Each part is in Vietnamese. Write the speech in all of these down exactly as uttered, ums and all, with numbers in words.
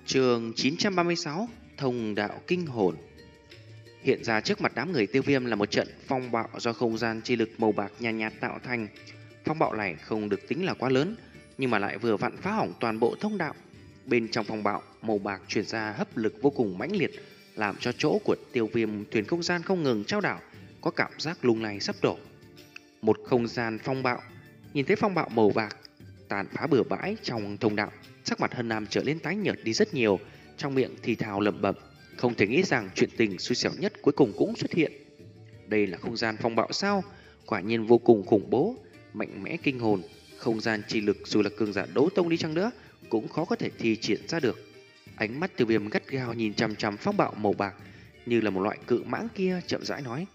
Chương chín trăm ba mươi sáu Thông đạo kinh hồn. Hiện ra trước mặt đám người Tiêu Viêm là một trận phong bạo do không gian chi lực màu bạc nhàn nhạt, nhạt tạo thành. Phong bạo này không được tính là quá lớn, nhưng mà lại vừa vặn phá hỏng toàn bộ thông đạo. Bên trong phong bạo, màu bạc truyền ra hấp lực vô cùng mãnh liệt, làm cho chỗ của Tiêu Viêm thuyền không gian không ngừng trao đảo, có cảm giác lung lay sắp đổ. Một không gian phong bạo. Nhìn thấy phong bạo màu bạc tàn phá bừa bãi trong thông đạo, sắc mặt Hân Nam trở lên tái nhợt đi rất nhiều, trong miệng thì thào lẩm bẩm, không thể nghĩ rằng chuyện tình xui xẻo nhất cuối cùng cũng xuất hiện. Đây là không gian phong bạo sao? Quả nhiên vô cùng khủng bố, mạnh mẽ kinh hồn. Không gian chi lực dù là cường giả đấu tông đi chăng nữa cũng khó có thể thi triển ra được. Ánh mắt Tiêu Viêm gắt gao nhìn chằm chằm phong bạo màu bạc, như là một loại cự mãng kia, chậm rãi nói: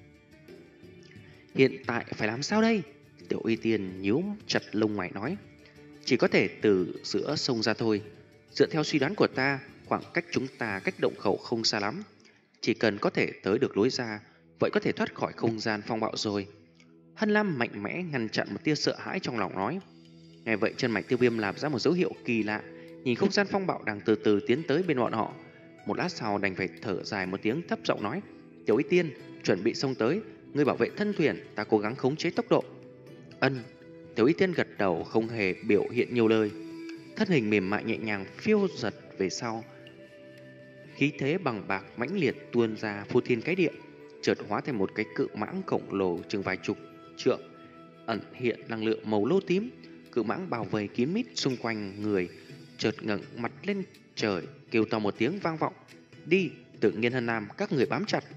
hiện tại phải làm sao đây? Tiểu Y Tiên nhíu chặt lông mày nói: chỉ có thể từ giữa sông ra thôi. Dựa theo suy đoán của ta, khoảng cách chúng ta cách động khẩu không xa lắm. Chỉ cần có thể tới được lối ra, vậy có thể thoát khỏi không gian phong bạo rồi. Hân Lam mạnh mẽ ngăn chặn một tia sợ hãi trong lòng nói. Nghe vậy chân mạch Tiêu Viêm làm ra một dấu hiệu kỳ lạ, nhìn không gian phong bạo đang từ từ tiến tới bên bọn họ. Một lát sau đành phải thở dài một tiếng, thấp giọng nói: Tiểu Y Tiên, chuẩn bị xông tới, ngươi bảo vệ thân thuyền, ta cố gắng khống chế tốc độ. Ân. Tiểu Y Tiên gật đầu, không hề biểu hiện nhiều lời. Thân hình mềm mại nhẹ nhàng phiêu giật về sau, khí thế bằng bạc mãnh liệt tuôn ra phô thiên cái địa, chợt hóa thành một cái cự mãng khổng lồ chừng vài chục trượng, ẩn hiện năng lượng màu lô tím. Cự mãng bao vây kín mít xung quanh người, chợt ngẩng mặt lên trời, kêu to một tiếng vang vọng: đi! Tự nhiên Hân Nam, các người bám chặt.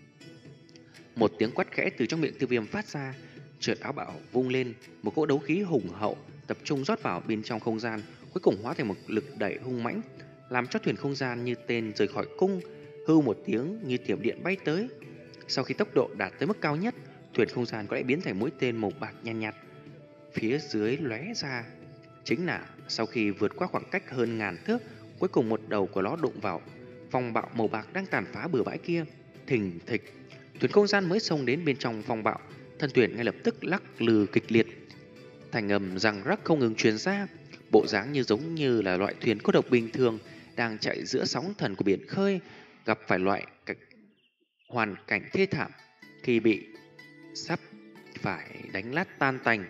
Một tiếng quát khẽ từ trong miệng Tiêu Viêm phát ra, chợt áo bào vung lên, một cỗ đấu khí hùng hậu tập trung rót vào bên trong không gian, cuối cùng hóa thành một lực đẩy hung mãnh, làm cho thuyền không gian như tên rời khỏi cung, hưu một tiếng như thiểm điện bay tới. Sau khi tốc độ đạt tới mức cao nhất, thuyền không gian có lẽ biến thành mũi tên màu bạc nhàn nhạt, nhạt, phía dưới lóe ra. Chính là sau khi vượt qua khoảng cách hơn ngàn thước, cuối cùng một đầu của nó đụng vào phong bạo màu bạc đang tàn phá bừa bãi kia. Thình thịch, thuyền không gian mới xông đến bên trong phong bạo, thân thuyền ngay lập tức lắc lư kịch liệt, thành âm răng rắc không ngừng truyền ra, bộ dáng như giống như là loại thuyền cô độc bình thường đang chạy giữa sóng thần của biển khơi, gặp phải loại cảnh, hoàn cảnh thê thảm khi bị sắp phải đánh lát tan tành.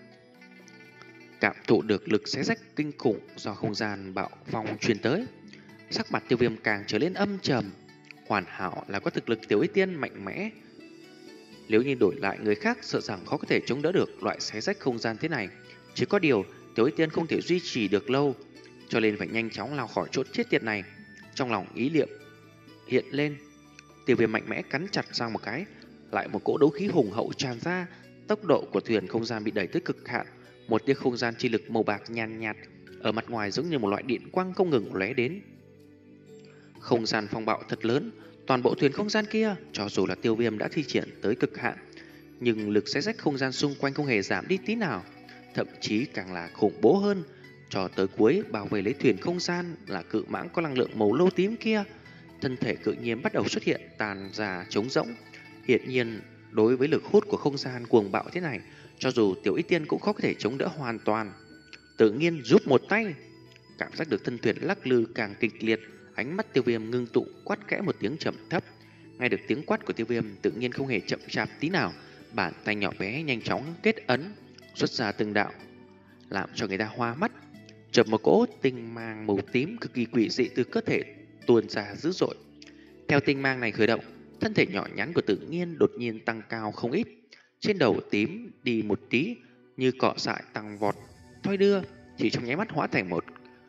Cảm thụ được lực xé rách kinh khủng do không gian bạo phong truyền tới, sắc mặt Tiêu Viêm càng trở lên âm trầm. Hoàn hảo là có thực lực Tiểu Y Tiên mạnh mẽ, nếu như đổi lại người khác sợ rằng khó có thể chống đỡ được loại xé rách không gian thế này. Chỉ có điều Tiểu Y Tiên không thể duy trì được lâu, cho nên phải nhanh chóng lao khỏi chỗ chết tiệt này. Trong lòng ý niệm hiện lên, Tiêu Viêm mạnh mẽ cắn chặt răng một cái, lại một cỗ đấu khí hùng hậu tràn ra. Tốc độ của thuyền không gian bị đẩy tới cực hạn, một tia không gian chi lực màu bạc nhàn nhạt, nhạt ở mặt ngoài giống như một loại điện quang không ngừng lóe đến. Không gian phong bạo thật lớn, toàn bộ thuyền không gian kia cho dù là Tiêu Viêm đã thi triển tới cực hạn, nhưng lực xé rách không gian xung quanh không hề giảm đi tí nào, thậm chí càng là khủng bố hơn. Cho tới cuối, bảo vệ lấy thuyền không gian là cự mãng có năng lượng màu lô tím kia, thân thể cự nhiên bắt đầu xuất hiện tàn già trống rỗng. Hiển nhiên, đối với lực hút của không gian cuồng bạo thế này, cho dù Tiểu Y Tiên cũng khó có thể chống đỡ hoàn toàn. Tự nhiên giúp một tay, cảm giác được thân thuyền lắc lư càng kịch liệt, ánh mắt Tiêu Viêm ngưng tụ, quát khẽ một tiếng trầm thấp. Nghe được tiếng quát của Tiêu Viêm, tự nhiên không hề chậm chạp tí nào, bàn tay nhỏ bé nhanh chóng kết ấn, xuất ra từng đạo, làm cho người ta hoa mắt. Chợt một cỗ tinh mang màu tím cực kỳ quỷ dị từ cơ thể tuôn ra dữ dội. Theo tinh mang này khởi động, thân thể nhỏ nhắn của Tự Nhiên đột nhiên tăng cao không ít, trên đầu tím đi một tí, như cọ sại tăng vọt, thoi đưa, chỉ trong nháy mắt hóa thành một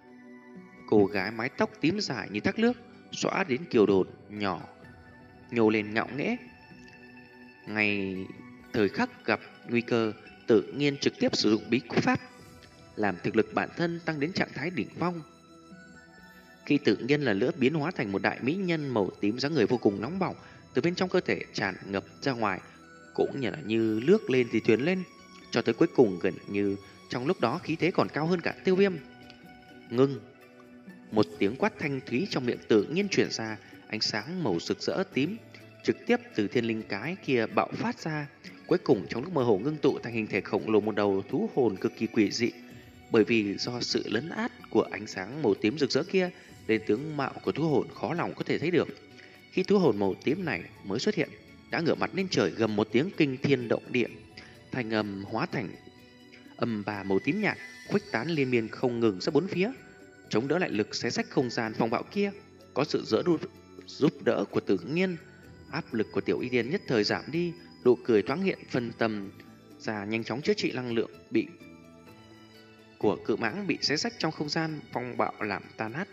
cô gái mái tóc tím dài như thác nước, xõa đến kiều đồn nhỏ, nhô lên ngạo nghễ. Ngay thời khắc gặp nguy cơ, Tự Nhiên trực tiếp sử dụng bí pháp, làm thực lực bản thân tăng đến trạng thái đỉnh phong. Khi Tự Nhiên lần nữa biến hóa thành một đại mỹ nhân màu tím, dáng người vô cùng nóng bỏng, từ bên trong cơ thể tràn ngập ra ngoài, cũng như là như lướt lên thì thuyền lên, cho tới cuối cùng gần như trong lúc đó khí thế còn cao hơn cả Tiêu Viêm. Ngưng! Một tiếng quát thanh thúy trong miệng Tự Nhiên truyền ra, ánh sáng màu rực rỡ tím trực tiếp từ thiên linh cái kia bạo phát ra, cuối cùng trong lúc mơ hồ ngưng tụ thành hình thể khổng lồ, một đầu thú hồn cực kỳ quỷ dị. Bởi vì do sự lấn át của ánh sáng màu tím rực rỡ kia, lên tướng mạo của thú hồn khó lòng có thể thấy được. Khi thú hồn màu tím này mới xuất hiện, đã ngửa mặt lên trời gầm một tiếng kinh thiên động địa, thành âm hóa thành âm bà màu tím nhạt khuếch tán liên miên không ngừng ra bốn phía, chống đỡ lại lực xé rách không gian phong bạo kia. Có sự dỡ đu, giúp đỡ của tự nhiên, áp lực của Tiểu Y Tiên nhất thời giảm đi, nụ cười thoáng hiện phân tâm ra, nhanh chóng chữa trị năng lượng bị của cự mãng bị xé rách trong không gian phong bạo làm tan nát.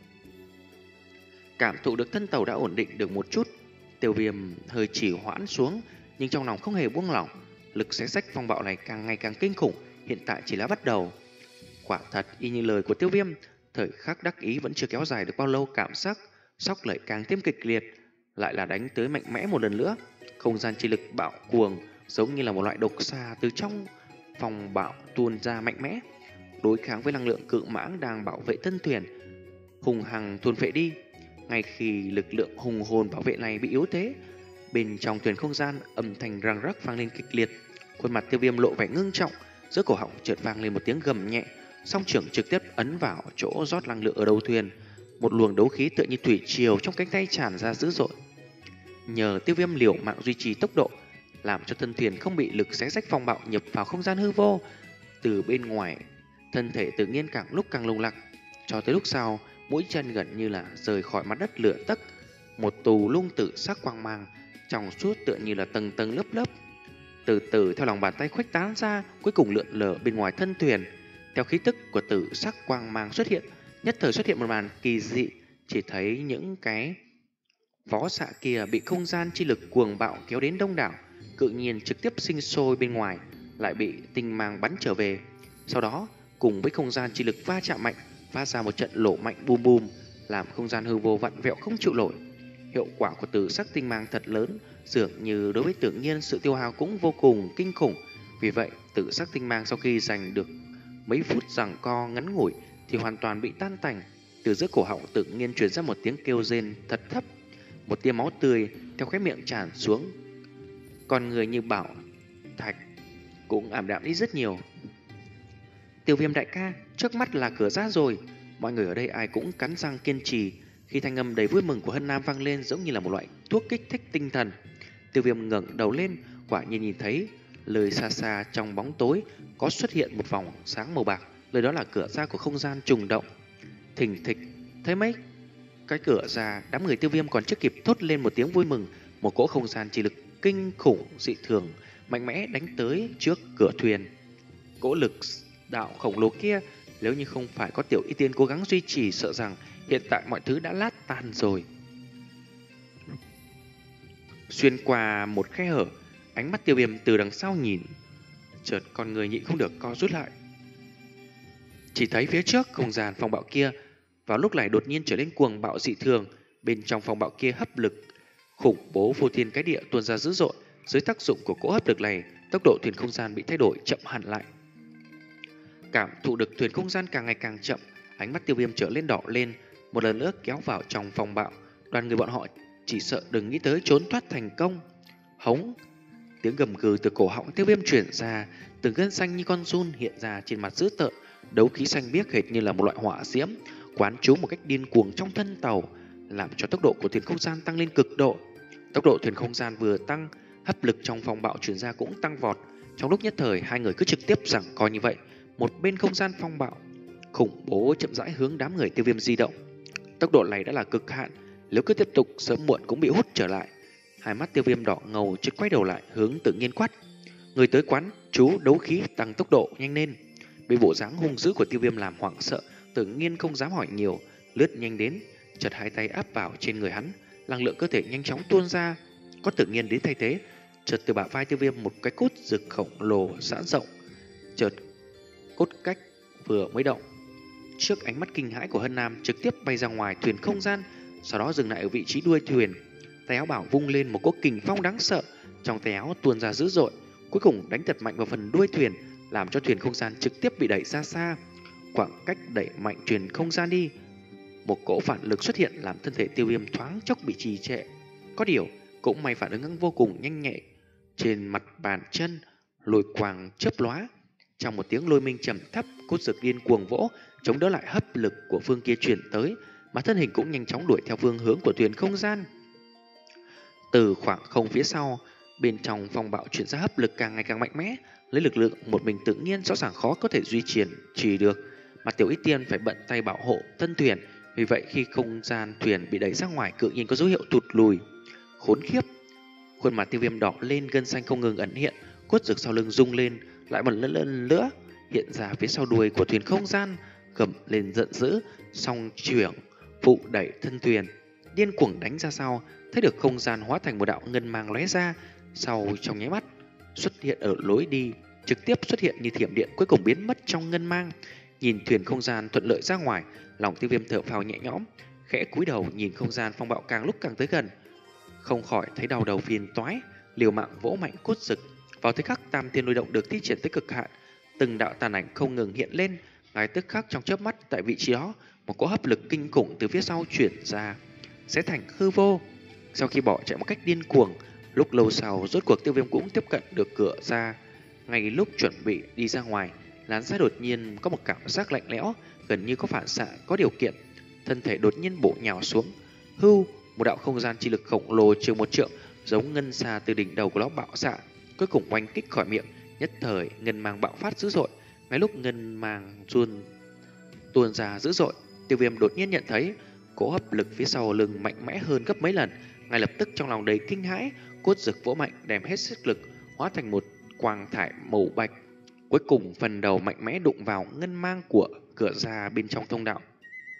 Cảm thụ được thân tàu đã ổn định được một chút, Tiêu Viêm hơi trì hoãn xuống, nhưng trong lòng không hề buông lỏng. Lực xé rách phong bạo này càng ngày càng kinh khủng, hiện tại chỉ là bắt đầu. Quả thật y như lời của Tiêu Viêm, thời khắc đắc ý vẫn chưa kéo dài được bao lâu, cảm giác sốc lại càng thêm kịch liệt, lại là đánh tới mạnh mẽ một lần nữa. Không gian chi lực bạo cuồng giống như là một loại độc xà từ trong phong bạo tuôn ra mạnh mẽ, đối kháng với năng lượng cự mãng đang bảo vệ thân thuyền, hùng hằng tuôn phệ đi. Ngay khi lực lượng hùng hồn bảo vệ này bị yếu thế, bên trong thuyền không gian âm thanh răng rắc vang lên kịch liệt. Khuôn mặt Tiêu Viêm lộ vẻ ngưng trọng, giữa cổ họng chợt vang lên một tiếng gầm nhẹ, song trưởng trực tiếp ấn vào chỗ rót năng lượng ở đầu thuyền. Một luồng đấu khí tựa như thủy triều trong cánh tay tràn ra dữ dội. Nhờ Tiêu Viêm liều mạng duy trì tốc độ, làm cho thân thuyền không bị lực xé rách phong bạo nhập vào không gian hư vô. Từ bên ngoài, thân thể tự nhiên càng lúc càng lung lặc, cho tới lúc sau, mũi chân gần như là rời khỏi mặt đất lửa tấc. Một tù lung tự sắc quang mang trong suốt tựa như là tầng tầng lớp lớp, từ từ theo lòng bàn tay khuếch tán ra, cuối cùng lượn lờ bên ngoài thân thuyền. Theo khí tức của tử sắc quang mang xuất hiện, nhất thời xuất hiện một màn kỳ dị. Chỉ thấy những cái vó xạ kia bị không gian chi lực cuồng bạo kéo đến đông đảo, tự nhiên trực tiếp sinh sôi bên ngoài, lại bị tinh mang bắn trở về. Sau đó cùng với không gian chi lực va chạm mạnh, phát ra một trận nổ mạnh bùm bùm, làm không gian hư vô vặn vẹo không chịu nổi. Hiệu quả của tử sắc tinh mang thật lớn, dường như đối với tự nhiên sự tiêu hao cũng vô cùng kinh khủng. Vì vậy, tử sắc tinh mang sau khi giành được mấy phút giằng co ngắn ngủi thì hoàn toàn bị tan tành. Từ giữa cổ họng tự nhiên truyền ra một tiếng kêu rên thật thấp, một tia máu tươi theo khóe miệng tràn xuống. Con người như bảo thạch cũng ảm đạm đi rất nhiều. Tiêu Viêm đại ca, trước mắt là cửa ra rồi. Mọi người ở đây ai cũng cắn răng kiên trì. Khi thanh âm đầy vui mừng của Hân Nam vang lên giống như là một loại thuốc kích thích tinh thần. Tiêu Viêm ngẩng đầu lên, quả nhiên nhìn thấy lời xa xa trong bóng tối có xuất hiện một vòng sáng màu bạc. Lời đó là cửa ra của không gian trùng động. Thình thịch, thấy mấy cái cửa ra, đám người Tiêu Viêm còn chưa kịp thốt lên một tiếng vui mừng, một cỗ không gian chỉ lực kinh khủng dị thường mạnh mẽ đánh tới trước cửa thuyền. Cỗ lực đạo khổng lồ kia, nếu như không phải có Tiểu Y Tiên cố gắng duy trì, sợ rằng hiện tại mọi thứ đã lát tan rồi. Xuyên qua một khe hở, ánh mắt Tiêu Viêm từ đằng sau nhìn, chợt con người nhịn không được co rút lại. Chỉ thấy phía trước không gian phong bạo kia vào lúc này đột nhiên trở nên cuồng bạo dị thường. Bên trong phong bạo kia hấp lực khủng bố vô thiên cái địa tuôn ra dữ dội. Dưới tác dụng của cỗ hấp lực này, tốc độ thuyền không gian bị thay đổi chậm hẳn lại. Cảm thụ được thuyền không gian càng ngày càng chậm, ánh mắt Tiêu Viêm trở lên đỏ lên, một lần nữa kéo vào trong phong bạo. Đoàn người bọn họ chỉ sợ đừng nghĩ tới trốn thoát thành công. Hống! Tiếng gầm gừ từ cổ họng Tiêu Viêm truyền ra, từng gân xanh như con giun hiện ra trên mặt dữ tợn, đấu khí xanh biếc hệt như là một loại hỏa diễm quán trú một cách điên cuồng trong thân tàu, làm cho tốc độ của thuyền không gian tăng lên cực độ. Tốc độ thuyền không gian vừa tăng, hấp lực trong phong bạo truyền ra cũng tăng vọt. Trong lúc nhất thời, hai người cứ trực tiếp giằng co như vậy. Một bên không gian phong bạo khủng bố chậm rãi hướng đám người Tiêu Viêm di động. Tốc độ này đã là cực hạn, nếu cứ tiếp tục sớm muộn cũng bị hút trở lại. Hai mắt Tiêu Viêm đỏ ngầu, chợt quay đầu lại hướng Tự Nhiên quát: người tới quán chú đấu khí tăng tốc độ nhanh lên. Bị bộ dáng hung dữ của Tiêu Viêm làm hoảng sợ, Tự Nhiên không dám hỏi nhiều, lướt nhanh đến, chợt hai tay áp vào trên người hắn, năng lượng cơ thể nhanh chóng tuôn ra. Có Tự Nhiên đến thay thế, chợt từ bả vai Tiêu Viêm một cái cốt rực khổng lồ giãn rộng, chợt cốt cách vừa mới động, trước ánh mắt kinh hãi của Hân Nam trực tiếp bay ra ngoài thuyền không gian, sau đó dừng lại ở vị trí đuôi thuyền. Tay áo bảo vung lên một cỗ kình phong đáng sợ, trong tay áo tuôn ra dữ dội, cuối cùng đánh thật mạnh vào phần đuôi thuyền, làm cho thuyền không gian trực tiếp bị đẩy ra xa. Khoảng cách đẩy mạnh thuyền không gian đi, một cỗ phản lực xuất hiện làm thân thể Tiêu Viêm thoáng chốc bị trì trệ. Có điều cũng may phản ứng vô cùng nhanh nhạy, trên mặt bàn chân lôi quang chớp lóa. Trong một tiếng lôi minh trầm thấp, cốt dược điên cuồng vỗ, chống đỡ lại hấp lực của phương kia truyền tới, mà thân hình cũng nhanh chóng đuổi theo phương hướng của thuyền không gian. Từ khoảng không phía sau, bên trong phong bạo chuyển ra hấp lực càng ngày càng mạnh mẽ, lấy lực lượng một mình tự nhiên rõ ràng khó có thể duy trì trì được, mà Tiểu Y Tiên phải bận tay bảo hộ thân thuyền. Vì vậy khi không gian thuyền bị đẩy ra ngoài, cự nhiên có dấu hiệu tụt lùi. Khốn khiếp! Khuôn mặt Tiêu Viêm đỏ lên, gân xanh không ngừng ẩn hiện, cốt rực sau lưng rung lên, lại một lần lần nữa hiện ra phía sau đuôi của thuyền không gian, gầm lên giận dữ, song chuyển phụ đẩy thân thuyền, điên cuồng đánh ra sau. Thấy được không gian hóa thành một đạo ngân mang lóe ra, sau trong nháy mắt xuất hiện ở lối đi, trực tiếp xuất hiện như thiểm điện, cuối cùng biến mất trong ngân mang. Nhìn thuyền không gian thuận lợi ra ngoài, lòng Tiêu Viêm thở phào nhẹ nhõm, khẽ cúi đầu nhìn không gian phong bạo càng lúc càng tới gần, không khỏi thấy đau đầu phiền toái, liều mạng vỗ mạnh cốt rực. Vào thời khắc tam thiên lôi động được thi triển tới cực hạn, từng đạo tàn ảnh không ngừng hiện lên, ngay tức khắc trong chớp mắt tại vị trí đó, một cỗ hấp lực kinh khủng từ phía sau chuyển ra, sẽ thành hư vô. Sau khi bỏ chạy một cách điên cuồng, lúc lâu sau rốt cuộc Tiêu Viêm cũng tiếp cận được cửa ra. Ngay lúc chuẩn bị đi ra ngoài, làn da đột nhiên có một cảm giác lạnh lẽo, gần như có phản xạ có điều kiện, thân thể đột nhiên bổ nhào xuống. Hưu, một đạo không gian chi lực khổng lồ chừng một trượng, giống ngân xa từ đỉnh đầu của nó bạo xạ, cuối cùng oanh kích khỏi miệng. Nhất thời ngân mang bạo phát dữ dội. Ngay lúc ngân mang tuôn tuôn ra dữ dội, Tiêu Viêm đột nhiên nhận thấy cỗ hấp lực phía sau lưng mạnh mẽ hơn gấp mấy lần. Ngay lập tức trong lòng đầy kinh hãi, cốt rực vỗ mạnh đem hết sức lực hóa thành một quang thải màu bạch, cuối cùng phần đầu mạnh mẽ đụng vào ngân mang của cửa ra bên trong thông đạo.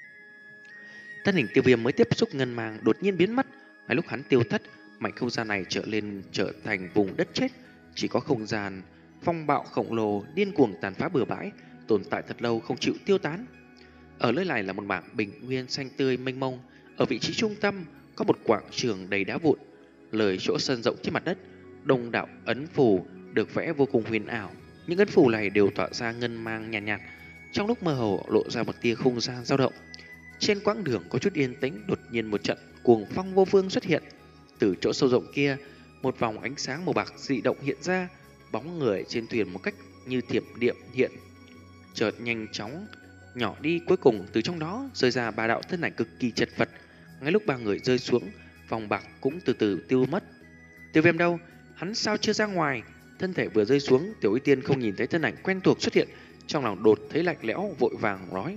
Thân hình Tiêu Viêm mới tiếp xúc ngân mang đột nhiên biến mất. Ngay lúc hắn tiêu thất, mảnh không gian này trở lên trở thành vùng đất chết, chỉ có không gian phong bạo khổng lồ điên cuồng tàn phá bừa bãi, tồn tại thật lâu không chịu tiêu tán. Ở nơi này là một mảng bình nguyên xanh tươi mênh mông, ở vị trí trung tâm có một quảng trường đầy đá vụn, lời chỗ sân rộng trên mặt đất, đông đảo ấn phù được vẽ vô cùng huyền ảo. Những ấn phù này đều tỏa ra ngân mang nhàn nhạt, nhạt, trong lúc mơ hồ lộ ra một tia không gian dao động. Trên quãng đường có chút yên tĩnh, đột nhiên một trận cuồng phong vô phương xuất hiện. Từ chỗ sâu rộng kia, một vòng ánh sáng màu bạc dị động hiện ra, bóng người trên thuyền một cách như thiểm điện hiện, chợt nhanh chóng nhỏ đi, cuối cùng từ trong đó rơi ra ba đạo thân ảnh cực kỳ chật vật. Ngay lúc ba người rơi xuống, vòng bạc cũng từ từ tiêu mất. Tiêu Viêm đâu? Hắn sao chưa ra ngoài? Thân thể vừa rơi xuống, Tiểu Y Tiên không nhìn thấy thân ảnh quen thuộc xuất hiện, trong lòng đột thấy lạnh lẽo, vội vàng nói.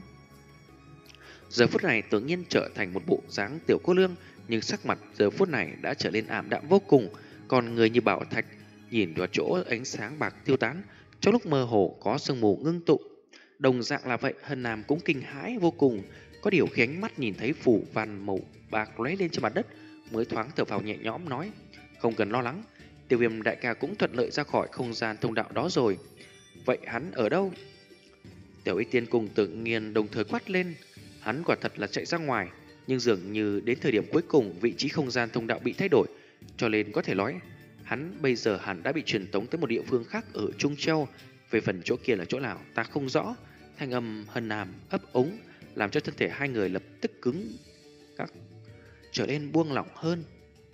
Giờ phút này tự nhiên trở thành một bộ dáng tiểu cô nương, nhưng sắc mặt giờ phút này đã trở nên ảm đạm vô cùng, còn người như bảo thạch, nhìn vào chỗ ánh sáng bạc tiêu tán, trong lúc mơ hồ có sương mù ngưng tụ. Đồng dạng là vậy, Hân Nam cũng kinh hãi vô cùng, có điều khi ánh mắt nhìn thấy phủ văn màu bạc lóe lên trên mặt đất, mới thoáng thở phào nhẹ nhõm nói: không cần lo lắng, Tiêu Viêm đại ca cũng thuận lợi ra khỏi không gian thông đạo đó rồi. Vậy hắn ở đâu? Tiểu Y Tiên cùng Tự Nhiên đồng thời quát lên. Hắn quả thật là chạy ra ngoài, nhưng dường như đến thời điểm cuối cùng vị trí không gian thông đạo bị thay đổi, cho nên có thể nói hắn bây giờ hẳn đã bị truyền tống tới một địa phương khác ở Trung Châu. Về phần chỗ kia là chỗ nào ta không rõ. Thanh âm Hân Nam ấp úng làm cho thân thể hai người lập tức cứng các trở nên buông lỏng hơn.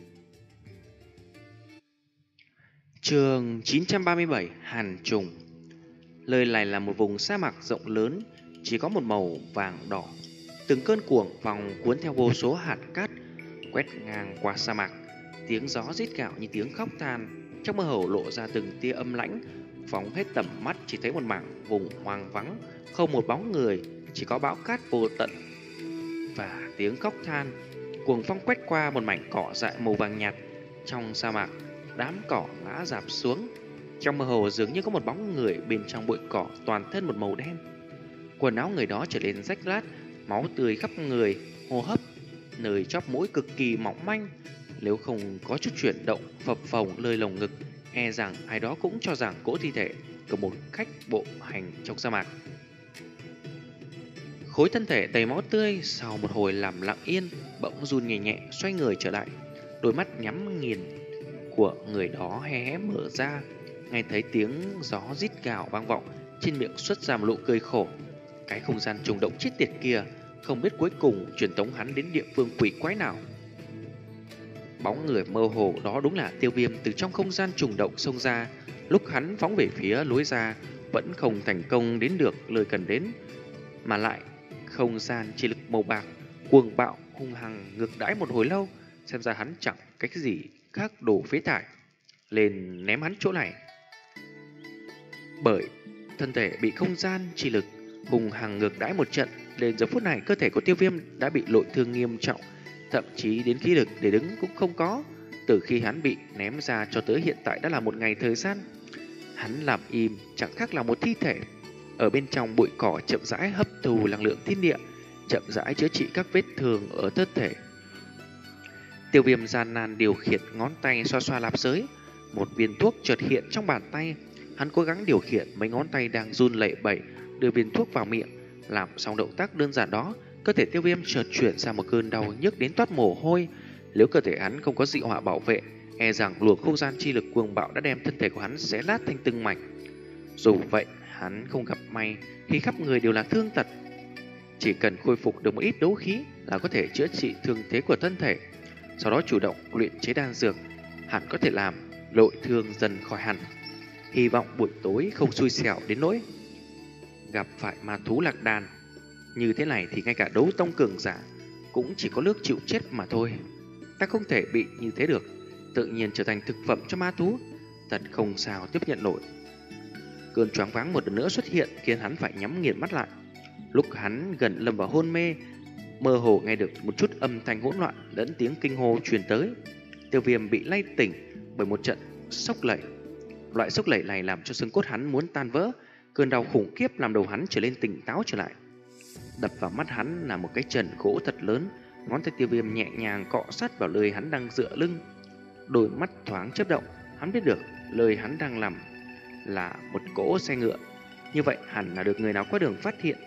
Chương chín trăm ba mươi bảy, Hàn Trùng. Nơi này là một vùng sa mạc rộng lớn, chỉ có một màu vàng đỏ. Từng cơn cuồng phong cuốn theo vô số hạt cát quét ngang qua sa mạc, tiếng gió rít gào như tiếng khóc than, trong mơ hồ lộ ra từng tia âm lãnh. Phóng hết tầm mắt chỉ thấy một mảng vùng hoang vắng, không một bóng người, chỉ có bão cát vô tận và tiếng khóc than. Cuồng phong quét qua một mảnh cỏ dại màu vàng nhạt trong sa mạc, đám cỏ ngã rạp xuống. Trong mơ hồ dường như có một bóng người bên trong bụi cỏ, toàn thân một màu đen. Quần áo người đó trở nên rách rát, máu tươi khắp người, hô hấp nơi chóp mũi cực kỳ mỏng manh. Nếu không có chút chuyển động phập phồng nơi lồng ngực, e rằng ai đó cũng cho rằng cỗ thi thể của một khách bộ hành trong sa mạc. Khối thân thể đầy máu tươi sau một hồi làm lặng yên, bỗng run nhẹ nhẹ xoay người trở lại, đôi mắt nhắm nghiền của người đó hé hé mở ra. Nghe thấy tiếng gió rít gào vang vọng, trên miệng xuất ra một nụ cười khổ. Cái không gian trùng động chết tiệt kia, không biết cuối cùng truyền tống hắn đến địa phương quỷ quái nào. Bóng người mơ hồ đó đúng là Tiêu Viêm từ trong không gian trùng động xông ra. Lúc hắn phóng về phía lối ra, vẫn không thành công đến được lời cần đến, mà lại không gian chi lực màu bạc cuồng bạo hung hăng ngược đãi một hồi lâu, xem ra hắn chẳng cách gì khác đổ phế thải lên ném hắn chỗ này. Bởi thân thể bị không gian chi lực hung hăng ngược đãi một trận, đến giờ phút này cơ thể của Tiêu Viêm đã bị nội thương nghiêm trọng, thậm chí đến khí lực để đứng cũng không có. Từ khi hắn bị ném ra cho tới hiện tại đã là một ngày thời gian. Hắn làm im chẳng khác là một thi thể. Ở bên trong bụi cỏ chậm rãi hấp thu năng lượng thiên địa, chậm rãi chữa trị các vết thương ở thân thể. Tiêu Viêm gian nan điều khiển ngón tay xoa xoa lạp giới, một viên thuốc chợt hiện trong bàn tay. Hắn cố gắng điều khiển mấy ngón tay đang run lẩy bẩy đưa viên thuốc vào miệng. Làm xong động tác đơn giản đó, cơ thể Tiêu Viêm chợt chuyển sang một cơn đau nhức đến toát mồ hôi. Nếu cơ thể hắn không có dị hỏa bảo vệ, e rằng luồng không gian chi lực cuồng bạo đã đem thân thể của hắn xé nát thành từng mảnh. Dù vậy, hắn không gặp may khi khắp người đều là thương tật. Chỉ cần khôi phục được một ít đấu khí là có thể chữa trị thương thế của thân thể. Sau đó chủ động luyện chế đan dược, hẳn có thể làm nội thương dần khỏi hẳn. Hy vọng buổi tối không xui xẻo đến nỗi gặp phải ma thú lạc đàn. Như thế này thì ngay cả đấu tông cường giả cũng chỉ có nước chịu chết mà thôi. Ta không thể bị như thế được, tự nhiên trở thành thực phẩm cho ma thú, thật không sao tiếp nhận nổi. Cơn choáng váng một lần nữa xuất hiện khiến hắn phải nhắm nghiền mắt lại. Lúc hắn gần lâm vào hôn mê, mơ hồ nghe được một chút âm thanh hỗn loạn lẫn tiếng kinh hô truyền tới. Tiêu Viêm bị lay tỉnh bởi một trận sốc lẩy. Loại sốc lẩy này làm cho xương cốt hắn muốn tan vỡ, cơn đau khủng khiếp làm đầu hắn trở lên tỉnh táo trở lại. Đập vào mắt hắn là một cái trần gỗ thật lớn, ngón tay Tiêu Viêm nhẹ nhàng cọ sát vào nơi hắn đang dựa lưng. Đôi mắt thoáng chớp động, hắn biết được nơi hắn đang nằm là một cỗ xe ngựa. Như vậy hẳn là được người nào qua đường phát hiện.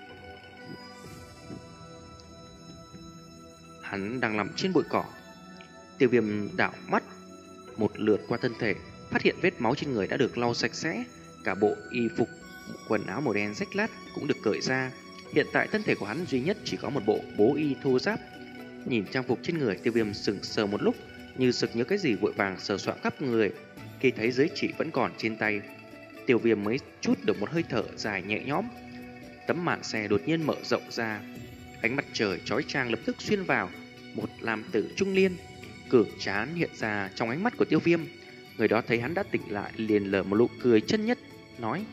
Hắn đang nằm trên bụi cỏ. Tiêu Viêm đảo mắt một lượt qua thân thể, phát hiện vết máu trên người đã được lau sạch sẽ, cả bộ y phục, quần áo màu đen rách lát cũng được cởi ra. Hiện tại thân thể của hắn duy nhất chỉ có một bộ bố y thô ráp. Nhìn trang phục trên người, Tiêu Viêm sững sờ một lúc, như sực nhớ cái gì vội vàng sờ soạn khắp người. Khi thấy giới chỉ vẫn còn trên tay, Tiêu Viêm mới chút được một hơi thở dài nhẹ nhõm. Tấm màn xe đột nhiên mở rộng ra, ánh mặt trời chói chang lập tức xuyên vào. Một nam tử trung niên cường tráng hiện ra trong ánh mắt của Tiêu Viêm. Người đó thấy hắn đã tỉnh lại liền lờ một nụ cười chân nhất, nói: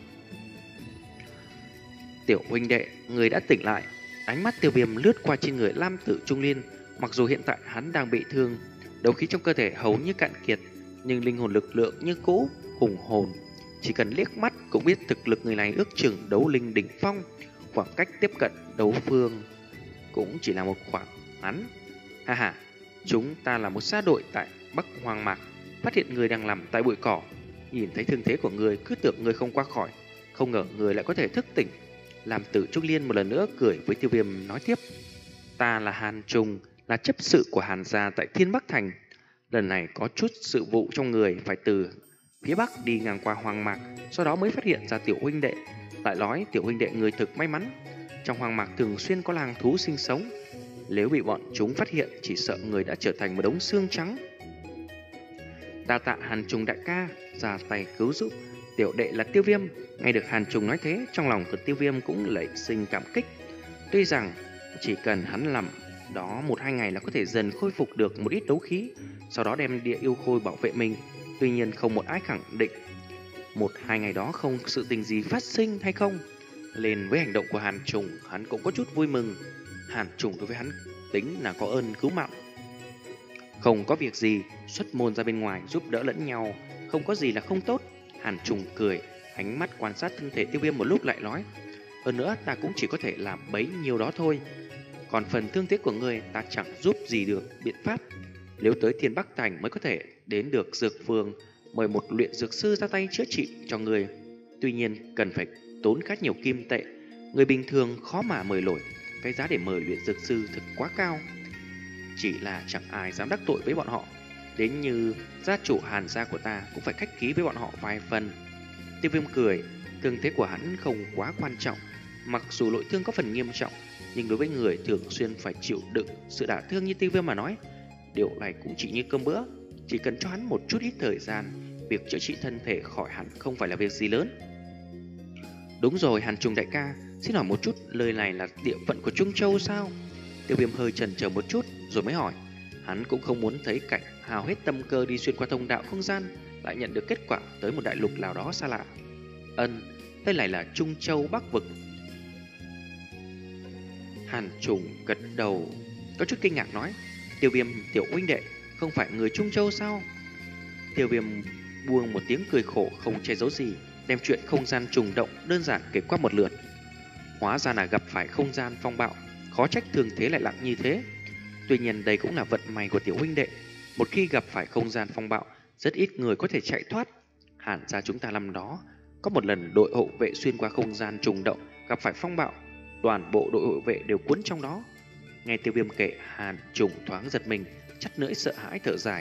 "Tiểu huynh đệ, người đã tỉnh lại." Ánh mắt Tiêu Viêm lướt qua trên người nam tử trung niên. Mặc dù hiện tại hắn đang bị thương, đấu khí trong cơ thể hầu như cạn kiệt, nhưng linh hồn lực lượng như cũ hùng hồn. Chỉ cần liếc mắt cũng biết thực lực người này ước chừng đấu linh đỉnh phong. Khoảng cách tiếp cận đấu phương cũng chỉ là một khoảng ngắn. Ha ha, chúng ta là một sa đội tại Bắc Hoang Mạc, phát hiện người đang nằm tại bụi cỏ. Nhìn thấy thương thế của người cứ tưởng người không qua khỏi, không ngờ người lại có thể thức tỉnh. Làm tử Trúc Liên một lần nữa cười với Tiêu Viêm nói tiếp: "Ta là Hàn Trùng, là chấp sự của Hàn gia tại Thiên Bắc Thành. Lần này có chút sự vụ trong người, phải từ phía Bắc đi ngang qua Hoang Mạc, sau đó mới phát hiện ra tiểu huynh đệ. Lại nói tiểu huynh đệ người thực may mắn, trong Hoang Mạc thường xuyên có lang thú sinh sống. Nếu bị bọn chúng phát hiện, chỉ sợ người đã trở thành một đống xương trắng. Đa tạ Hàn Trùng đại ca ra tay cứu giúp tiểu đệ là Tiêu Viêm." Nghe được Hàn Trùng nói thế, trong lòng của Tiêu Viêm cũng nảy sinh cảm kích. Tuy rằng chỉ cần hắn làm đó một hai ngày là có thể dần khôi phục được một ít đấu khí, sau đó đem địa yêu khôi bảo vệ mình. Tuy nhiên không một ai khẳng định một hai ngày đó không sự tình gì phát sinh hay không. Lên với hành động của Hàn Trùng, hắn cũng có chút vui mừng. Hàn Trùng đối với hắn tính là có ơn cứu mạng. Không có việc gì, xuất môn ra bên ngoài giúp đỡ lẫn nhau, không có gì là không tốt. Hàn Trùng cười, ánh mắt quan sát thân thể Tiêu Viêm một lúc lại nói: "Hơn nữa ta cũng chỉ có thể làm bấy nhiêu đó thôi. Còn phần thương tiếc của người ta chẳng giúp gì được biện pháp. Nếu tới Thiên Bắc Thành mới có thể đến được dược phường, mời một luyện dược sư ra tay chữa trị cho người. Tuy nhiên cần phải tốn khá nhiều kim tệ, người bình thường khó mà mời nổi. Cái giá để mời luyện dược sư thực quá cao. Chỉ là chẳng ai dám đắc tội với bọn họ. Đến như gia chủ Hàn gia của ta cũng phải khách khí với bọn họ vài phần." Tiêu Viêm cười, thương thế của hắn không quá quan trọng. Mặc dù nội thương có phần nghiêm trọng, nhưng đối với người thường xuyên phải chịu đựng sự đả thương như Tiêu Viêm mà nói, điều này cũng chỉ như cơm bữa. Chỉ cần cho hắn một chút ít thời gian, việc chữa trị thân thể khỏi hẳn không phải là việc gì lớn. "Đúng rồi Hàn Trùng đại ca, xin hỏi một chút, lời này là địa phận của Trung Châu sao?" Tiêu Viêm hơi chần chờ một chút rồi mới hỏi. Hắn cũng không muốn thấy cảnh hào hết tâm cơ đi xuyên qua thông đạo không gian lại nhận được kết quả tới một đại lục nào đó xa lạ. Ân, đây này là Trung Châu Bắc Vực. Hàn Trùng gật đầu, có chút kinh ngạc nói. Tiêu Viêm tiểu huynh đệ, không phải người Trung Châu sao? Tiêu Viêm buông một tiếng cười khổ không che giấu gì, đem chuyện không gian trùng động đơn giản kể qua một lượt. Hóa ra là gặp phải không gian phong bạo, khó trách thường thế lại lặng như thế. Tuy nhiên đây cũng là vận may của tiểu huynh đệ. Một khi gặp phải không gian phong bạo, rất ít người có thể chạy thoát. Hẳn ra chúng ta năm đó có một lần đội hộ vệ xuyên qua không gian trùng động, gặp phải phong bạo, toàn bộ đội hộ vệ đều cuốn trong đó. Nghe Tiêu Viêm kể, Hàn Trùng thoáng giật mình, chắt lưỡi sợ hãi thở dài.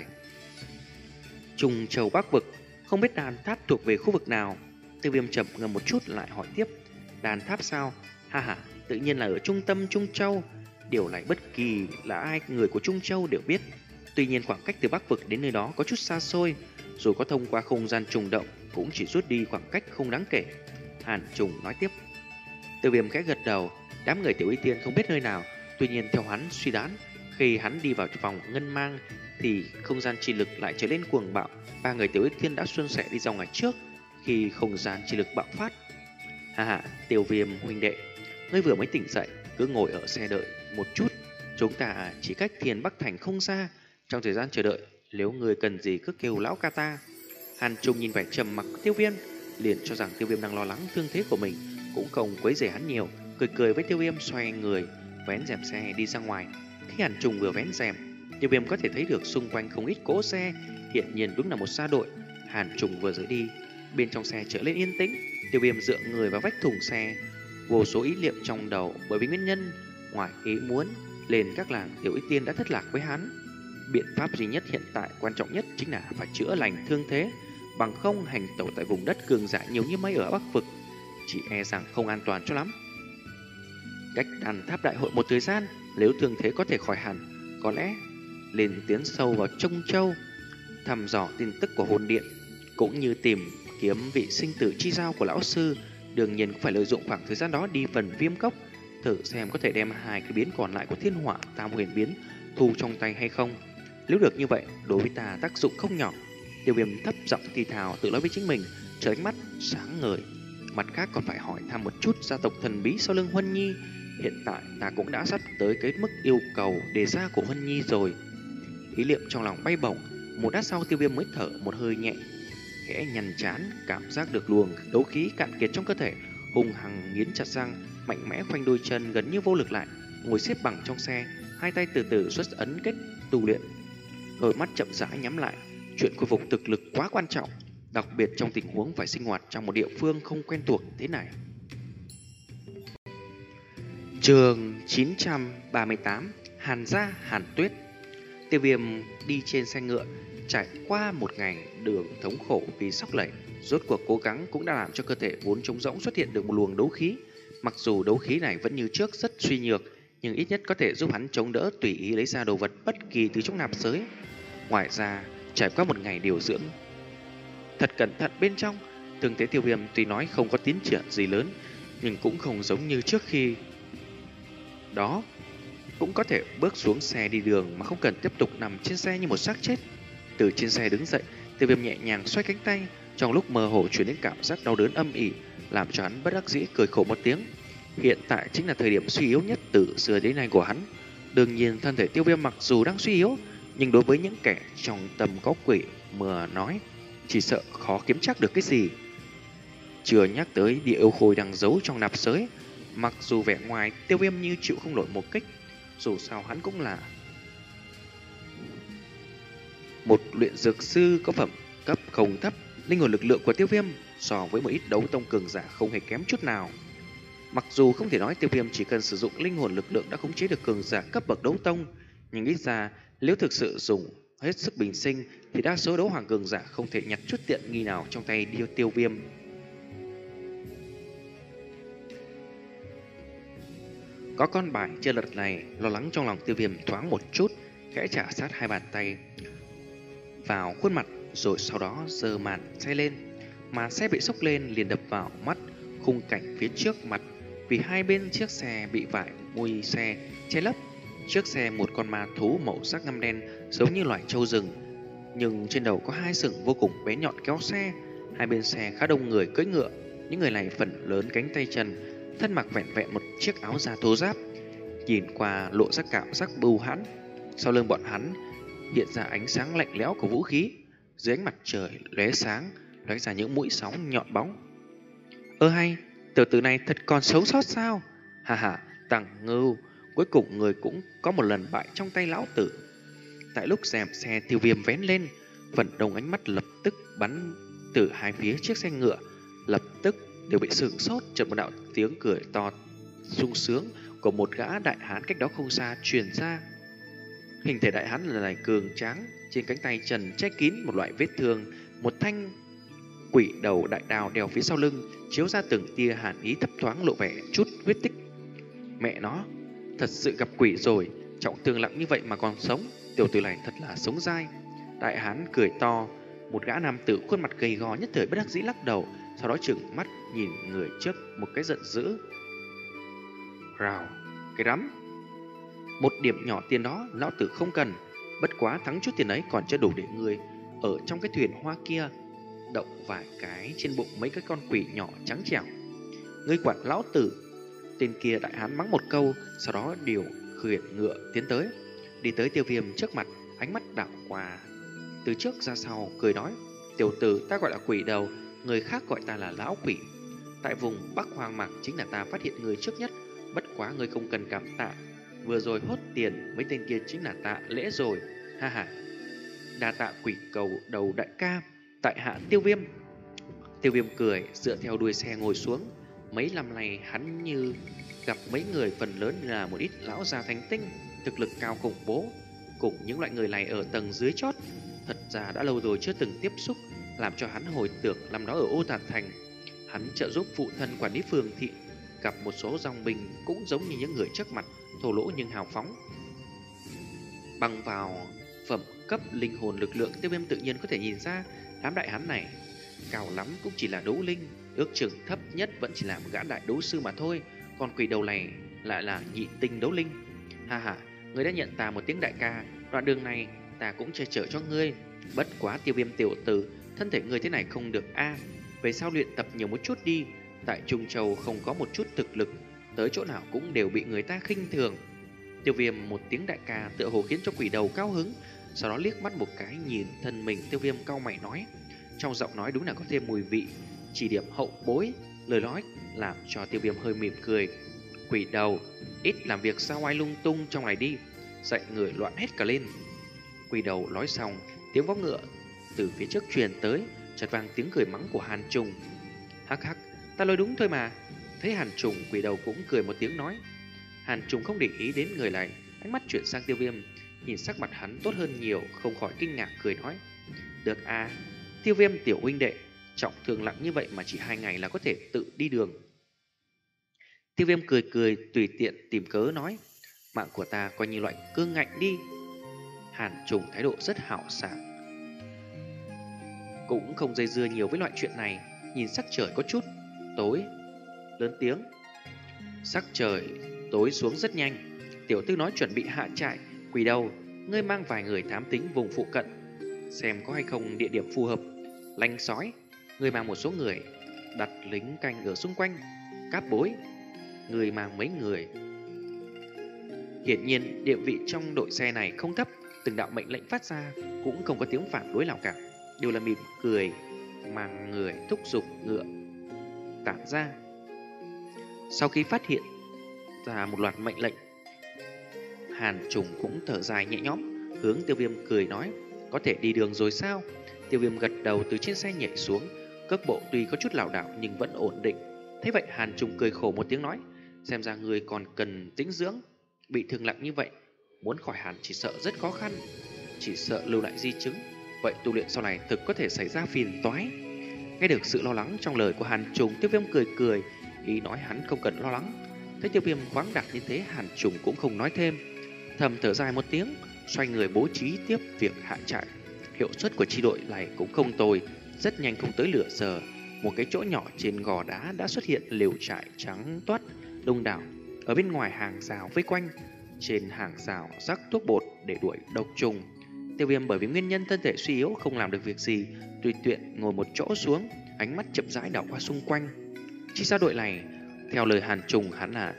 Trung Châu Bắc Vực, không biết đàn tháp thuộc về khu vực nào? Tiêu Viêm chậm ngâm một chút lại hỏi tiếp. Đàn tháp sao? Ha ha, tự nhiên là ở trung tâm Trung Châu. Điều này bất kỳ là ai người của Trung Châu đều biết. Tuy nhiên khoảng cách từ Bắc Vực đến nơi đó có chút xa xôi, dù có thông qua không gian trùng động cũng chỉ rút đi khoảng cách không đáng kể. Hàn Trùng nói tiếp. Tiêu Viêm khẽ gật đầu, đám người Tiểu Y Tiên không biết nơi nào. Tuy nhiên theo hắn suy đoán, khi hắn đi vào vòng ngân mang thì không gian chi lực lại trở lên cuồng bạo. Ba người Tiểu Y Tiên đã suôn sẻ đi ra ngoài trước khi không gian chi lực bạo phát. Ha ha, Tiêu Viêm huynh đệ, ngươi vừa mới tỉnh dậy, cứ ngồi ở xe đợi một chút. Chúng ta chỉ cách Thiên Bắc Thành không xa. Trong thời gian chờ đợi, nếu ngươi cần gì cứ kêu lão ca ta. Hàn Trung nhìn vẻ trầm mặc Tiêu Viêm, liền cho rằng Tiêu Viêm đang lo lắng thương thế của mình, cũng không quấy rầy hắn nhiều, cười cười với Tiêu Viêm, xoay người vén rèm xe đi ra ngoài. Khi Hàn Trung vừa vén rèm, Tiêu Viêm có thể thấy được xung quanh không ít cỗ xe, hiện nhiên đúng là một sa đội. Hàn Trung vừa rời đi, bên trong xe trở lên yên tĩnh. Tiêu Viêm dựa người vào vách thùng xe, vô số ý niệm trong đầu, bởi vì nguyên nhân ngoài ý muốn lên các làng Tiểu Y Tiên đã thất lạc với hắn. Biện pháp duy nhất hiện tại quan trọng nhất chính là phải chữa lành thương thế, bằng không hành tẩu tại vùng đất cường giả nhiều như mây ở Bắc Vực chỉ e rằng không an toàn cho lắm. Cách đàn tháp đại hội một thời gian, nếu thương thế có thể khỏi hẳn, có lẽ lên tiến sâu vào Trung Châu, thăm dò tin tức của hồn điện, cũng như tìm kiếm vị sinh tử chi giao của lão sư. Đương nhiên cũng phải lợi dụng khoảng thời gian đó đi phần Viêm Cốc, thử xem có thể đem hai cái biến còn lại của Thiên Hỏa Tam Huyền biến thu trong tay hay không. Nếu được như vậy, đối với ta tác dụng không nhỏ. Tiêu Viêm thấp giọng thì thào tự nói với chính mình, trở ánh mắt sáng ngời. Mặt khác còn phải hỏi thăm một chút gia tộc thần bí sau lưng Huân Nhi. Hiện tại ta cũng đã sắp tới cái mức yêu cầu đề ra của Huân Nhi rồi. Ý niệm trong lòng bay bổng, một lát sau Tiêu Viêm mới thở một hơi nhẹ, khẽ nhăn trán, cảm giác được luồng đấu khí cạn kiệt trong cơ thể, hung hăng nghiến chặt răng, mạnh mẽ khoanh đôi chân gần như vô lực lại, ngồi xếp bằng trong xe, hai tay từ từ xuất ấn kết tu luyện, đôi mắt chậm rãi nhắm lại. Chuyện khôi phục thực lực quá quan trọng, đặc biệt trong tình huống phải sinh hoạt trong một địa phương không quen thuộc thế này. Chương chín trăm ba mươi tám, Hàn Gia Hàn Tuyết. Tiêu Viêm đi trên xe ngựa, trải qua một ngày đường thống khổ vì sóc lẩy, rốt cuộc cố gắng cũng đã làm cho cơ thể vốn trống rỗng xuất hiện được một luồng đấu khí. Mặc dù đấu khí này vẫn như trước rất suy nhược, nhưng ít nhất có thể giúp hắn chống đỡ tùy ý lấy ra đồ vật bất kỳ từ trong nạp giới. Ngoài ra, trải qua một ngày điều dưỡng thật cẩn thận bên trong, thương thế Tiêu Viêm tuy nói không có tiến triển gì lớn, nhưng cũng không giống như trước khi đó. Cũng có thể bước xuống xe đi đường mà không cần tiếp tục nằm trên xe như một xác chết. Từ trên xe đứng dậy, Tiêu Viêm nhẹ nhàng xoay cánh tay, trong lúc mơ hồ truyền đến cảm giác đau đớn âm ỉ, làm cho hắn bất đắc dĩ cười khổ một tiếng. Hiện tại chính là thời điểm suy yếu nhất từ xưa đến nay của hắn. Đương nhiên thân thể Tiêu Viêm mặc dù đang suy yếu, nhưng đối với những kẻ trong tâm có quỷ mà nói, chỉ sợ khó kiếm chắc được cái gì. Chưa nhắc tới địa yêu khôi đang giấu trong nạp giới. Mặc dù vẻ ngoài Tiêu Viêm như chịu không nổi một kích, dù sao hắn cũng là một luyện dược sư có phẩm cấp không thấp. Linh hồn lực lượng của Tiêu Viêm so với một ít đấu tông cường giả không hề kém chút nào. Mặc dù không thể nói Tiêu Viêm chỉ cần sử dụng linh hồn lực lượng đã khống chế được cường giả cấp bậc đấu tông, nhưng ít ra nếu thực sự dùng hết sức bình sinh thì đa số đấu hoàng cường giả không thể nhặt chút tiện nghi nào trong tay điêu Tiêu Viêm. Có con bài chơi lật này, lo lắng trong lòng Tiêu Viêm thoáng một chút, khẽ trả sát hai bàn tay vào khuôn mặt, rồi sau đó giơ màn xe lên. Màn xe bị sốc lên liền đập vào mắt khung cảnh phía trước mặt, vì hai bên chiếc xe bị vải mui xe che lấp, Trước xe một con ma thú màu sắc ngăm đen giống như loài trâu rừng, nhưng trên đầu có hai sừng vô cùng bé nhọn kéo xe. Hai bên xe khá đông người cưỡi ngựa, những người này phần lớn cánh tay chân, thân mặc vẹn vẹn một chiếc áo da thô ráp, nhìn qua lộ ra cảm giác bưu hãn. Sau lưng bọn hắn hiện ra ánh sáng lạnh lẽo của vũ khí, dưới ánh mặt trời lóe sáng, lóe ra những mũi sóng nhọn bóng. Ơ hay, tiểu tử này thật còn sống sót sao? Hà hà, Tằng Ngưu, cuối cùng người cũng có một lần bại trong tay lão tử. Tại lúc rèm xe Tiêu Viêm vén lên, phần đông ánh mắt lập tức bắn từ hai phía chiếc xe ngựa, lập tức đều bị sửng sốt. Chợt một đạo tiếng cười to sung sướng của một gã đại hán cách đó không xa truyền ra. Hình thể đại hán lần này cường tráng, trên cánh tay trần che kín một loại vết thương, một thanh quỷ đầu đại đao đeo phía sau lưng, chiếu ra từng tia hàn ý thấp thoáng lộ vẻ chút huyết tích. Mẹ nó, thật sự gặp quỷ rồi, trọng thương nặng như vậy mà còn sống, tiểu tử này thật là sống dai. Đại hán cười to, một gã nam tử khuôn mặt gầy gò nhất thời bất đắc dĩ lắc đầu, sau đó trừng mắt nhìn người trước một cái giận dữ. Rào, cái rắm, một điểm nhỏ tiền đó lão tử không cần, bất quá thắng chút tiền ấy còn chưa đủ để người ở trong cái thuyền hoa kia động vài cái trên bụng mấy cái con quỷ nhỏ trắng trẻo. Ngươi quản lão tử. Tên kia đại hán mắng một câu, sau đó điều khiển ngựa tiến tới, đi tới Tiêu Viêm trước mặt, ánh mắt đảo qua từ trước ra sau, cười nói: tiểu tử, ta gọi là quỷ đầu, người khác gọi ta là lão quỷ. Tại vùng Bắc Hoang Mạc chính là ta phát hiện người trước nhất, bất quá người không cần cảm tạ, vừa rồi hốt tiền mấy tên kia chính là tạ lễ rồi. Ha ha, đa tạ quỷ cầu đầu đại ca, tại hạ Tiêu Viêm. Tiêu Viêm cười, dựa theo đuôi xe ngồi xuống. Mấy năm nay hắn như gặp mấy người, phần lớn là một ít lão già thành tinh, thực lực cao khủng bố, cùng những loại người này ở tầng dưới chót. Thật ra đã lâu rồi chưa từng tiếp xúc, làm cho hắn hồi tưởng năm đó ở Ô Tản Thành, hắn trợ giúp phụ thân quản lý phường thị, gặp một số dòng binh cũng giống như những người trước mặt, thô lỗ nhưng hào phóng. Bằng vào phẩm cấp linh hồn lực lượng, Tiêu Viêm tự nhiên có thể nhìn ra đám đại hán này cao lắm cũng chỉ là đấu linh, ước chừng thấp nhất vẫn chỉ là một gã đại đấu sư mà thôi. Còn quỷ đầu này lại là nhị tinh đấu linh. Ha ha, ngươi đã nhận ta một tiếng đại ca, đoạn đường này ta cũng che chở cho ngươi. Bất quá Tiêu Viêm tiểu tử, thân thể ngươi thế này không được a à. Về sau luyện tập nhiều một chút đi. Tại Trung Châu không có một chút thực lực, tới chỗ nào cũng đều bị người ta khinh thường. Tiêu Viêm một tiếng đại ca tựa hồ khiến cho quỷ đầu cao hứng, sau đó liếc mắt một cái nhìn thân mình. Tiêu Viêm cau mày nói, trong giọng nói đúng là có thêm mùi vị chỉ điểm hậu bối. Lời nói làm cho Tiêu Viêm hơi mỉm cười. Quỷ đầu, ít làm việc sao oai lung tung trong này đi, dạy người loạn hết cả lên. Quỷ đầu nói xong, tiếng vó ngựa từ phía trước truyền tới, chợt vang tiếng cười mắng của Hàn Trùng. Hắc hắc, ta nói đúng thôi mà. Thấy Hàn Trùng, quỷ đầu cũng cười một tiếng nói. Hàn Trùng không để ý đến người này, ánh mắt chuyển sang Tiêu Viêm, nhìn sắc mặt hắn tốt hơn nhiều, không khỏi kinh ngạc cười nói, được à, Tiêu Viêm tiểu huynh đệ, trọng thương nặng như vậy mà chỉ hai ngày là có thể tự đi đường. Tiêu Viêm cười cười tùy tiện tìm cớ nói, mạng của ta coi như loại cương ngạnh đi. Hàn Trùng thái độ rất hảo sảng, cũng không dây dưa nhiều với loại chuyện này, nhìn sắc trời có chút tối, lớn tiếng, sắc trời tối xuống rất nhanh, tiểu tư nói chuẩn bị hạ trại. Quỷ đầu, ngươi mang vài người thám tính vùng phụ cận, xem có hay không địa điểm phù hợp. Lanh sói, ngươi mang một số người đặt lính canh ở xung quanh. Cáp bối, ngươi mang mấy người. Hiển nhiên địa vị trong đội xe này không thấp, từng đạo mệnh lệnh phát ra cũng không có tiếng phản đối nào cả, đều là mỉm cười mang người thúc giục ngựa tản ra. Sau khi phát hiện ra một loạt mệnh lệnh, Hàn Trùng cũng thở dài nhẹ nhõm, hướng Tiêu Viêm cười nói, có thể đi đường rồi sao? Tiêu Viêm gật đầu, từ trên xe nhảy xuống, cước bộ tuy có chút lảo đảo nhưng vẫn ổn định. Thế vậy Hàn Trùng cười khổ một tiếng nói, xem ra người còn cần tĩnh dưỡng, bị thương nặng như vậy, muốn khỏi hẳn chỉ sợ rất khó khăn, chỉ sợ lưu lại di chứng, vậy tu luyện sau này thực có thể xảy ra phiền toái. Nghe được sự lo lắng trong lời của Hàn Trùng, Tiêu Viêm cười cười, ý nói hắn không cần lo lắng. Thấy Tiêu Viêm khoáng đạt như thế, Hàn Trùng cũng không nói thêm, thầm thở dài một tiếng, xoay người bố trí tiếp việc hạ trại. Hiệu suất của chi đội này cũng không tồi, rất nhanh không tới nửa giờ, một cái chỗ nhỏ trên gò đá đã xuất hiện lều trại trắng toát đông đảo. Ở bên ngoài hàng rào vây quanh, trên hàng rào rắc thuốc bột để đuổi độc trùng. Tiêu Viêm bởi vì nguyên nhân thân thể suy yếu không làm được việc gì, tùy tiện ngồi một chỗ xuống, ánh mắt chậm rãi đảo qua xung quanh. Chi Sa đội này, theo lời Hàn Trùng, hắn là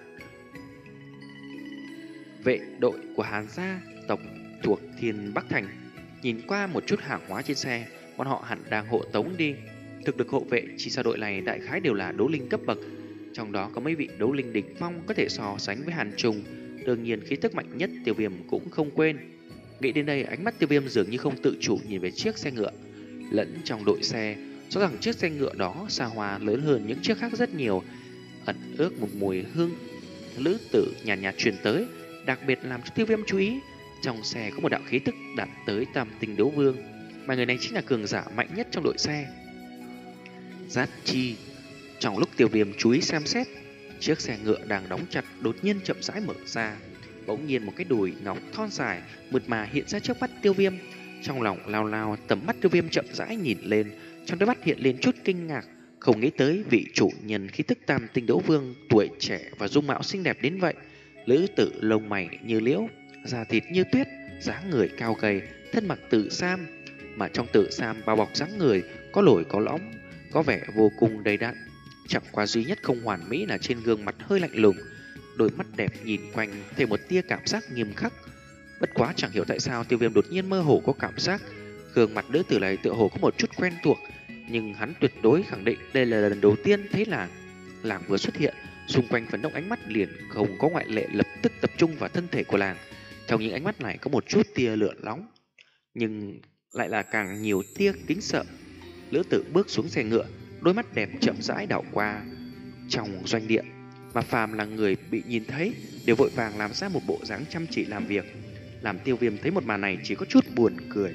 vệ đội của Hàn gia tộc thuộc Thiên Bắc Thành. Nhìn qua một chút hàng hóa trên xe, bọn họ hẳn đang hộ tống đi. Thực lực hộ vệ Chi Sa đội này đại khái đều là đấu linh cấp bậc, trong đó có mấy vị đấu linh đỉnh phong có thể so sánh với Hàn Trùng. Đương nhiên khí tức mạnh nhất Tiêu Viêm cũng không quên. Nghĩ đến đây, ánh mắt Tiêu Viêm dường như không tự chủ nhìn về chiếc xe ngựa lẫn trong đội xe. Rõ ràng chiếc xe ngựa đó xa hoa lớn hơn những chiếc khác rất nhiều, ẩn ước một mùi hương lữ tử nhàn nhạt, nhạt truyền tới. Đặc biệt làm cho Tiêu Viêm chú ý, trong xe có một đạo khí tức đạt tới tam tinh đấu vương, mà người này chính là cường giả mạnh nhất trong đội xe, Giác Chi. Trong lúc Tiêu Viêm chú ý xem xét, chiếc xe ngựa đang đóng chặt đột nhiên chậm rãi mở ra. Bỗng nhiên một cái đùi ngọc thon dài mượt mà hiện ra trước mắt Tiêu Viêm. Trong lòng lao lao, tầm mắt Tiêu Viêm chậm rãi nhìn lên, trong đôi mắt hiện lên chút kinh ngạc, không nghĩ tới vị chủ nhân khí tức tam tinh đấu vương tuổi trẻ và dung mạo xinh đẹp đến vậy. Lữ tử lông mày như liễu, da thịt như tuyết, dáng người cao gầy, thân mặc tử sam, mà trong tử sam bao bọc dáng người có lồi có lõm, có vẻ vô cùng đầy đặn. Chẳng qua duy nhất không hoàn mỹ là trên gương mặt hơi lạnh lùng, đôi mắt đẹp nhìn quanh thêm một tia cảm giác nghiêm khắc. Bất quá chẳng hiểu tại sao Tiêu Viêm đột nhiên mơ hồ có cảm giác gương mặt nữ tử này tựa hồ có một chút quen thuộc, nhưng hắn tuyệt đối khẳng định đây là lần đầu tiên thấy làng. Làng vừa xuất hiện, xung quanh phấn động ánh mắt liền không có ngoại lệ lập tức tập trung vào thân thể của làng. Trong những ánh mắt này có một chút tia lửa nóng, nhưng lại là càng nhiều tia kính sợ. Lữ tử bước xuống xe ngựa, đôi mắt đẹp chậm rãi đảo qua trong doanh địa, mà phàm là người bị nhìn thấy đều vội vàng làm ra một bộ dáng chăm chỉ làm việc, làm Tiêu Viêm thấy một màn này chỉ có chút buồn cười.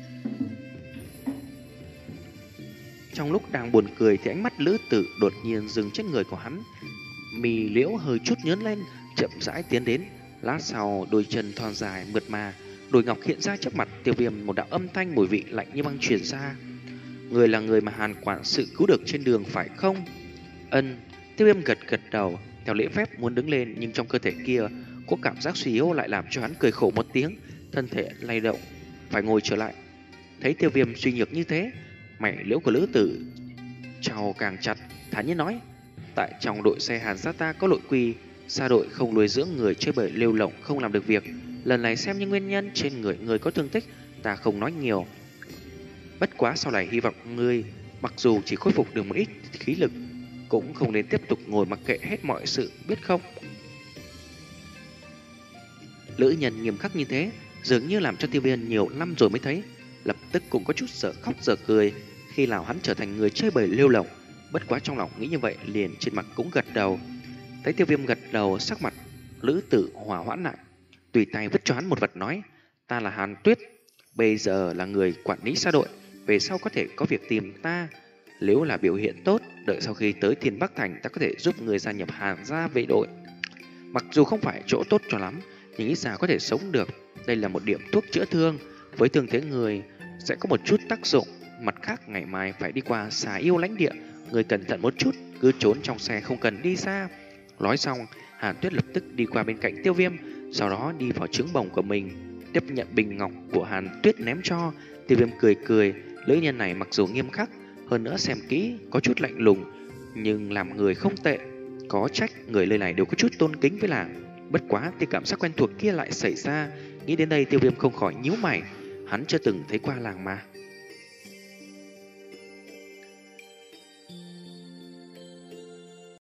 Trong lúc đang buồn cười thì ánh mắt Lữ tử đột nhiên dừng trên người của hắn, mì liễu hơi chút nhớn lên, chậm rãi tiến đến. Lát sau, đôi chân thon dài mượt mà, đôi ngọc hiện ra trước mặt Tiêu Viêm, một đạo âm thanh mùi vị lạnh như băng truyền ra. Người là người mà Hàn quản sự cứu được trên đường phải không? Ân. Tiêu Viêm gật gật đầu, theo lễ phép muốn đứng lên, nhưng trong cơ thể kia có cảm giác suy yếu lại làm cho hắn cười khổ một tiếng, thân thể lay động, phải ngồi trở lại. Thấy Tiêu Viêm suy nhược như thế, mày liễu của Lữ tử trao càng chặt, thản nhiên nói: tại trong đội xe Hàn gia ta có nội quy, xa đội không nuôi dưỡng người chơi bời lêu lỏng không làm được việc. Lần này xem như nguyên nhân trên người người có thương tích, ta không nói nhiều. Bất quá sau này hy vọng ngươi mặc dù chỉ khôi phục được một ít khí lực, cũng không nên tiếp tục ngồi mặc kệ hết mọi sự, biết không? Lữ nhân nghiêm khắc như thế, dường như làm cho Tiêu Viêm nhiều năm rồi mới thấy, lập tức cũng có chút sợ khóc sợ cười. Khi nào hắn trở thành người chơi bời lêu lỏng, bất quá trong lòng nghĩ như vậy liền trên mặt cũng gật đầu. Thấy Tiêu Viêm gật đầu, sắc mặt Lữ tử hòa hoãn lại, tùy tay vứt cho hắn một vật nói: ta là Hàn Tuyết, bây giờ là người quản lý xa đội, về sau có thể có việc tìm ta. Nếu là biểu hiện tốt, đợi sau khi tới Thiên Bắc Thành, ta có thể giúp người gia nhập Hàn gia vệ đội. Mặc dù không phải chỗ tốt cho lắm, nhưng ít ra có thể sống được. Đây là một điểm thuốc chữa thương, với thương thế người sẽ có một chút tác dụng. Mặt khác, ngày mai phải đi qua xà yêu lãnh địa, người cẩn thận một chút, cứ trốn trong xe không cần đi xa. Nói xong, Hàn Tuyết lập tức đi qua bên cạnh Tiêu Viêm, sau đó đi vào trứng bồng của mình, tiếp nhận bình ngọc của Hàn Tuyết ném cho. Tiêu Viêm cười cười, lữ nhân này mặc dù nghiêm khắc, hơn nữa xem kỹ có chút lạnh lùng, nhưng làm người không tệ. Có trách người nơi này đều có chút tôn kính với làng. Bất quá thì cảm giác quen thuộc kia lại xảy ra. Nghĩ đến đây, Tiêu Viêm không khỏi nhíu mày, hắn chưa từng thấy qua làng mà.